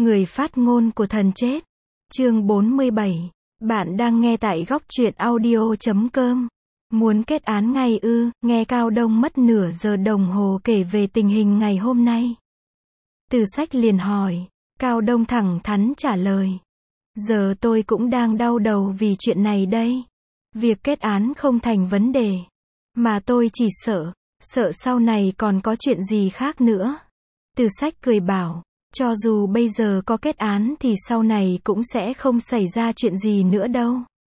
Người phát ngôn của thần chết. Chương 47. Bạn đang nghe tại góc truyện audio.com. Muốn kết án ngay ư? Nghe Cao Đông mất nửa giờ đồng hồ kể về tình hình ngày hôm nay. Từ Sách liền hỏi. Cao Đông thẳng thắn trả lời. Giờ tôi cũng đang đau đầu vì chuyện này đây. Việc kết án không thành vấn đề. Mà tôi chỉ sợ sau này còn có chuyện gì khác nữa. Từ Sách cười bảo. Cho dù bây giờ có kết án thì sau này cũng sẽ không xảy ra chuyện gì nữa đâu.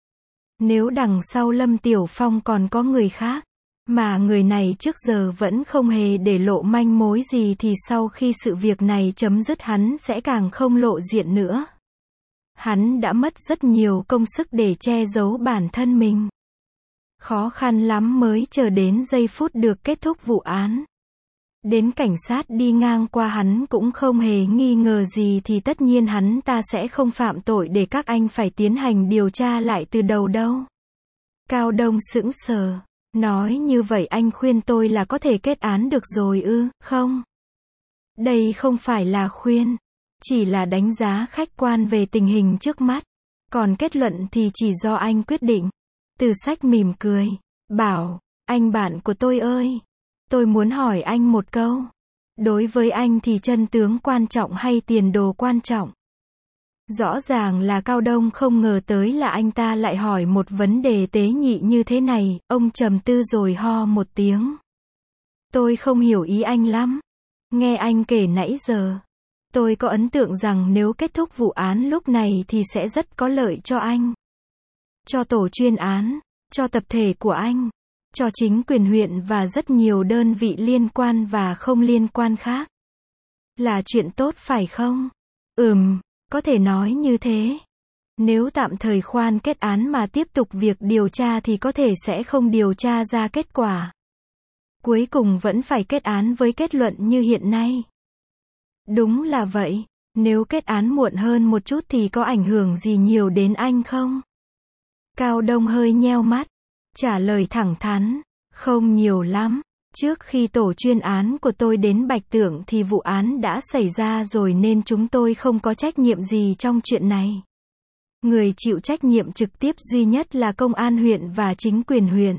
Nếu đằng sau Lâm Tiểu Phong còn có người khác, mà người này trước giờ vẫn không hề để lộ manh mối gì thì sau khi sự việc này chấm dứt hắn sẽ càng không lộ diện nữa. Hắn đã mất rất nhiều công sức để che giấu bản thân mình. Khó khăn lắm mới chờ đến giây phút được kết thúc vụ án. Đến cảnh sát đi ngang qua hắn cũng không hề nghi ngờ gì thì tất nhiên hắn ta sẽ không phạm tội để các anh phải tiến hành điều tra lại từ đầu đâu. Cao Đông sững sờ, nói như vậy anh khuyên tôi là có thể kết án được rồi ư? Không. Đây không phải là khuyên, chỉ là đánh giá khách quan về tình hình trước mắt. Còn kết luận thì chỉ do anh quyết định. Từ Sách mỉm cười, bảo, anh bạn của tôi ơi. Tôi muốn hỏi anh một câu. Đối với anh thì chân tướng quan trọng hay tiền đồ quan trọng? Rõ ràng là Cao Đông không ngờ tới là anh ta lại hỏi một vấn đề tế nhị như thế này. Ông trầm tư rồi ho một tiếng. Tôi không hiểu ý anh lắm. Nghe anh kể nãy giờ, tôi có ấn tượng rằng nếu kết thúc vụ án lúc này thì sẽ rất có lợi cho anh. Cho tổ chuyên án, cho tập thể của anh, cho chính quyền huyện và rất nhiều đơn vị liên quan và không liên quan khác. Là chuyện tốt phải không? Có thể nói như thế. Nếu tạm thời khoan kết án mà tiếp tục việc điều tra thì có thể sẽ không điều tra ra kết quả. Cuối cùng vẫn phải kết án với kết luận như hiện nay. Đúng là vậy. Nếu kết án muộn hơn một chút thì có ảnh hưởng gì nhiều đến anh không? Cao Đông hơi nheo mắt. Trả lời thẳng thắn, không nhiều lắm. Trước khi tổ chuyên án của tôi đến Bạch Tượng thì vụ án đã xảy ra rồi nên chúng tôi không có trách nhiệm gì trong chuyện này. Người chịu trách nhiệm trực tiếp duy nhất là công an huyện và chính quyền huyện.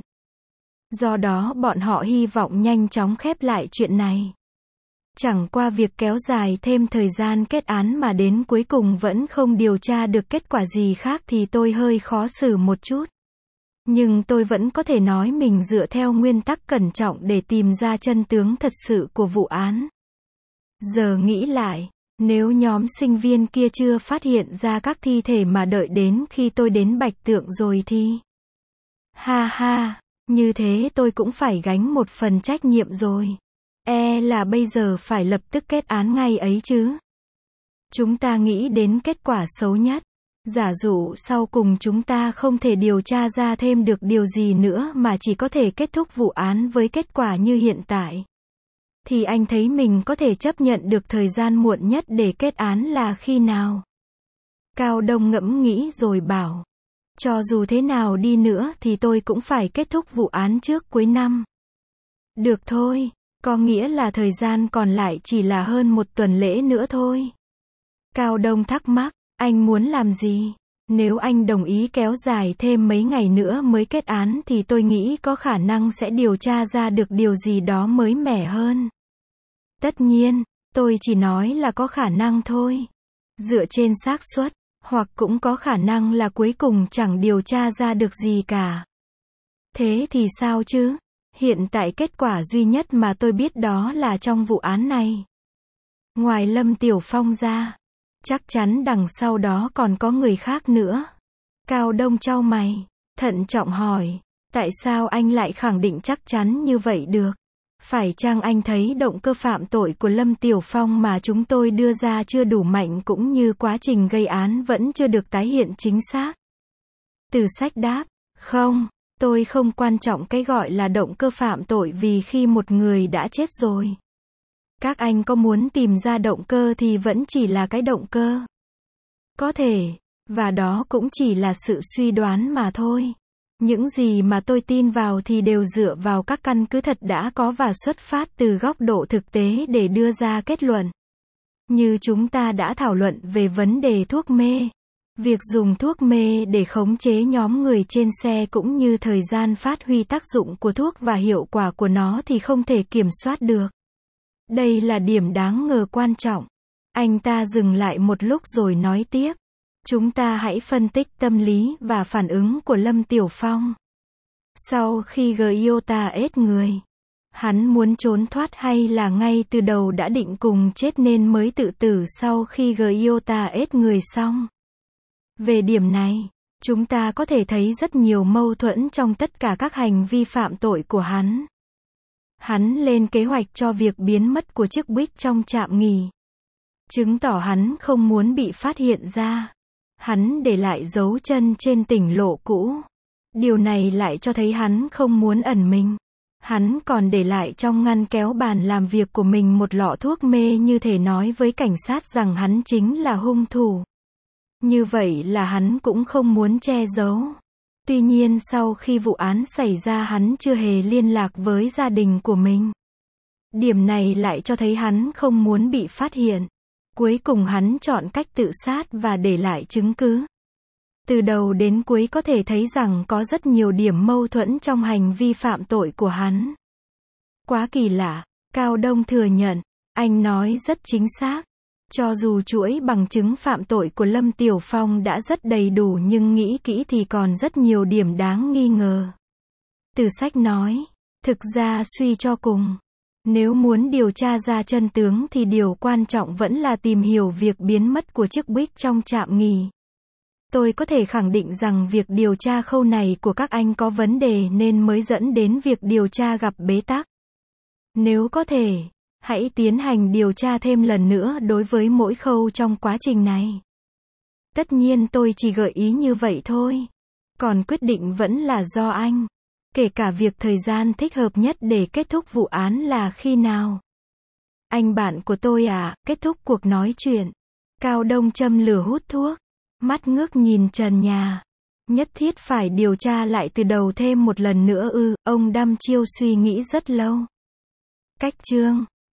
Do đó bọn họ hy vọng nhanh chóng khép lại chuyện này. Chẳng qua việc kéo dài thêm thời gian kết án mà đến cuối cùng vẫn không điều tra được kết quả gì khác thì tôi hơi khó xử một chút. Nhưng tôi vẫn có thể nói mình dựa theo nguyên tắc cẩn trọng để tìm ra chân tướng thật sự của vụ án. Giờ nghĩ lại, nếu nhóm sinh viên kia chưa phát hiện ra các thi thể mà đợi đến khi tôi đến Bạch Tượng rồi thì... Ha ha, như thế tôi cũng phải gánh một phần trách nhiệm rồi. Là bây giờ phải lập tức kết án ngay ấy chứ. Chúng ta nghĩ đến kết quả xấu nhất. Giả dụ sau cùng chúng ta không thể điều tra ra thêm được điều gì nữa mà chỉ có thể kết thúc vụ án với kết quả như hiện tại. Thì anh thấy mình có thể chấp nhận được thời gian muộn nhất để kết án là khi nào? Cao Đông ngẫm nghĩ rồi bảo. Cho dù thế nào đi nữa thì tôi cũng phải kết thúc vụ án trước cuối năm. Được thôi, có nghĩa là thời gian còn lại chỉ là hơn một tuần lễ nữa thôi. Cao Đông thắc mắc. Anh muốn làm gì? Nếu anh đồng ý kéo dài thêm mấy ngày nữa mới kết án thì tôi nghĩ có khả năng sẽ điều tra ra được điều gì đó mới mẻ hơn. Tất nhiên, tôi chỉ nói là có khả năng thôi. Dựa trên xác suất, hoặc cũng có khả năng là cuối cùng chẳng điều tra ra được gì cả. Thế thì sao chứ? Hiện tại kết quả duy nhất mà tôi biết đó là trong vụ án này. Ngoài Lâm Tiểu Phong ra, chắc chắn đằng sau đó còn có người khác nữa. Cao Đông chau mày, thận trọng hỏi, tại sao anh lại khẳng định chắc chắn như vậy được? Phải chăng anh thấy động cơ phạm tội của Lâm Tiểu Phong mà chúng tôi đưa ra chưa đủ mạnh cũng như quá trình gây án vẫn chưa được tái hiện chính xác? Từ Sách đáp, không, tôi không quan trọng cái gọi là động cơ phạm tội vì khi một người đã chết rồi. Các anh có muốn tìm ra động cơ thì vẫn chỉ là cái động cơ. Có thể, và đó cũng chỉ là sự suy đoán mà thôi. Những gì mà tôi tin vào thì đều dựa vào các căn cứ thật đã có và xuất phát từ góc độ thực tế để đưa ra kết luận. Như chúng ta đã thảo luận về vấn đề thuốc mê. Việc dùng thuốc mê để khống chế nhóm người trên xe cũng như thời gian phát huy tác dụng của thuốc và hiệu quả của nó thì không thể kiểm soát được. Đây là điểm đáng ngờ quan trọng. Anh ta dừng lại một lúc rồi nói tiếp. Chúng ta hãy phân tích tâm lý và phản ứng của Lâm Tiểu Phong. Sau khi Gyota ết người, hắn muốn trốn thoát hay là ngay từ đầu đã định cùng chết nên mới tự tử sau khi Gyota ết người xong? Về điểm này, chúng ta có thể thấy rất nhiều mâu thuẫn trong tất cả các hành vi phạm tội của hắn. Hắn lên kế hoạch cho việc biến mất của chiếc Buick trong trạm nghỉ, chứng tỏ hắn không muốn bị phát hiện ra. Hắn để lại dấu chân trên tỉnh lộ cũ. Điều này lại cho thấy hắn không muốn ẩn mình. Hắn còn để lại trong ngăn kéo bàn làm việc của mình một lọ thuốc mê như thể nói với cảnh sát rằng hắn chính là hung thủ. Như vậy là hắn cũng không muốn che giấu. Tuy nhiên sau khi vụ án xảy ra hắn chưa hề liên lạc với gia đình của mình. Điểm này lại cho thấy hắn không muốn bị phát hiện. Cuối cùng hắn chọn cách tự sát và để lại chứng cứ. Từ đầu đến cuối có thể thấy rằng có rất nhiều điểm mâu thuẫn trong hành vi phạm tội của hắn. Quá kỳ lạ, Cao Đông thừa nhận, anh nói rất chính xác. Cho dù chuỗi bằng chứng phạm tội của Lâm Tiểu Phong đã rất đầy đủ nhưng nghĩ kỹ thì còn rất nhiều điểm đáng nghi ngờ. Từ sách nói, thực ra suy cho cùng, nếu muốn điều tra ra chân tướng thì điều quan trọng vẫn là tìm hiểu việc biến mất của chiếc Buick trong trạm nghỉ. Tôi có thể khẳng định rằng việc điều tra khâu này của các anh có vấn đề nên mới dẫn đến việc điều tra gặp bế tắc. Nếu có thể, hãy tiến hành điều tra thêm lần nữa đối với mỗi khâu trong quá trình này. Tất nhiên tôi chỉ gợi ý như vậy thôi. Còn quyết định vẫn là do anh. Kể cả việc thời gian thích hợp nhất để kết thúc vụ án là khi nào. Anh bạn của tôi à, kết thúc cuộc nói chuyện. Cao Đông châm lửa hút thuốc. Mắt ngước nhìn trần nhà. Nhất thiết phải điều tra lại từ đầu thêm một lần nữa ư, ông đăm chiêu suy nghĩ rất lâu. Cách chương